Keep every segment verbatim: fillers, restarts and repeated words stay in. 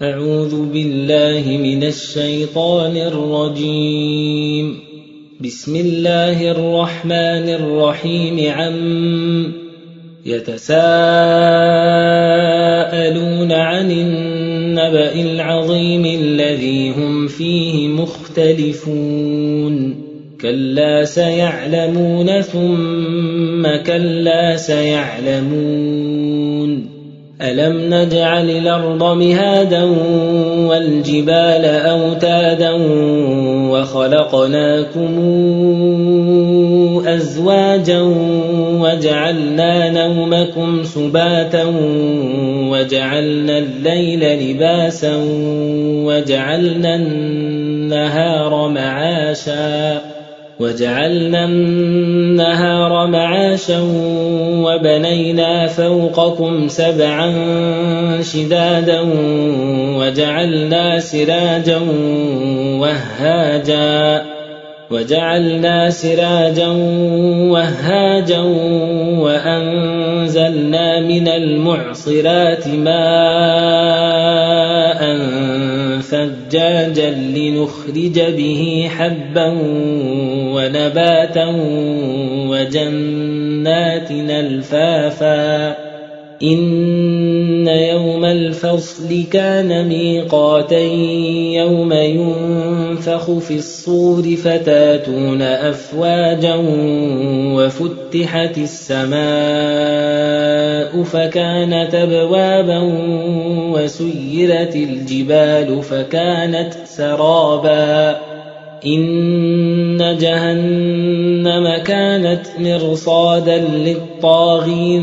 أعوذ بالله من الشيطان الرجيم. بسم الله الرحمن الرحيم. عم يتساءلون عن النبأ العظيم الذي هم فيه مختلفون. كلا سيعلمون ثم كلا سيعلمون. ألم نجعل الأرض مهادا والجبال أوتادا وخلقناكم أزواجا وجعلنا نومكم سباتا وجعلنا الليل لباسا وجعلنا النهار معاشا وجعلنا النهار معاشا وبنينا فوقكم سبعا شدادا وجعلنا سراجا وهاجا وجعلنا سراجا وهاجا وأنزلنا من المعصرات ماء ثجاجا لنخرج به حبا ونباتا وجنات ألفافا. إن يوم الفصل كان ميقاتا يوم ينفخ في الصور فتاتون أفواجا وفتحت السماء فكانت أبوابا وسيرت الجبال فكانت سرابا. إن جهنم كانت مرصادا للطاغين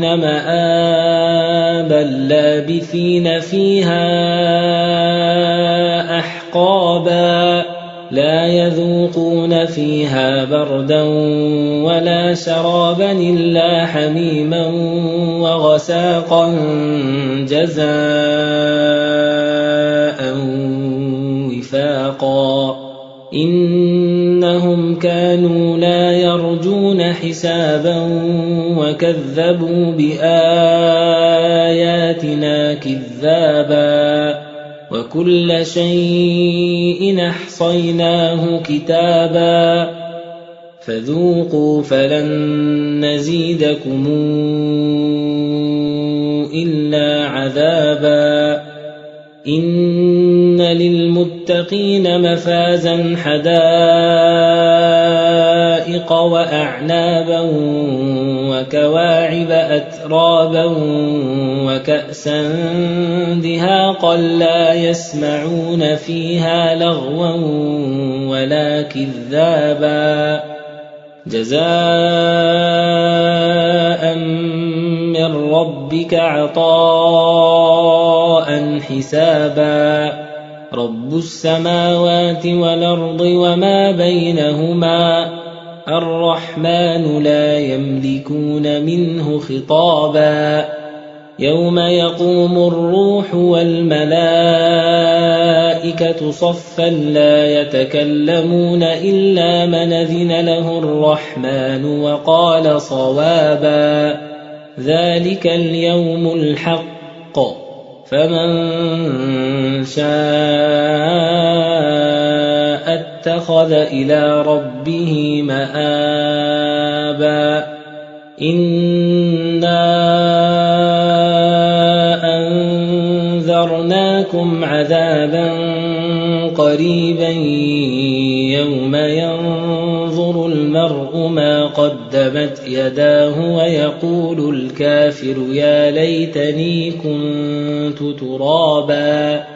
مآبا لابثين فيها أحقابا. لا يذوقون فيها بردا ولا شرابا إلا حميما وغساقا جزاء وفاقا. إنهم كانوا لا يرجون حسابا وكذبوا بآياتنا كذابا. وكل شيء أحصيناه كتابا فذوقوا فلن نزيدكم إلا عذابا. إن للمتقين مفازا حدائق وأعنابا وكواعب أترابا وكأسا دهاقا لا يسمعون فيها لغوا ولا كذابا. جزاء من ربك عطاء حسابا. رب السماوات والأرض وما بينهما الرحمن لا يملكون منه خطابا. يوم يقوم الروح والملائكة صفا لا يتكلمون إلا من أذن له الرحمن وقال صوابا. ذلك اليوم الحق فمن شاء اتخذ إلى ربه مآبا. إنا أنذرناكم عذابا قريبا يوم ينظر المرء ما قدمت يداه ويقول الكافر يا ليتني كنت ترابا.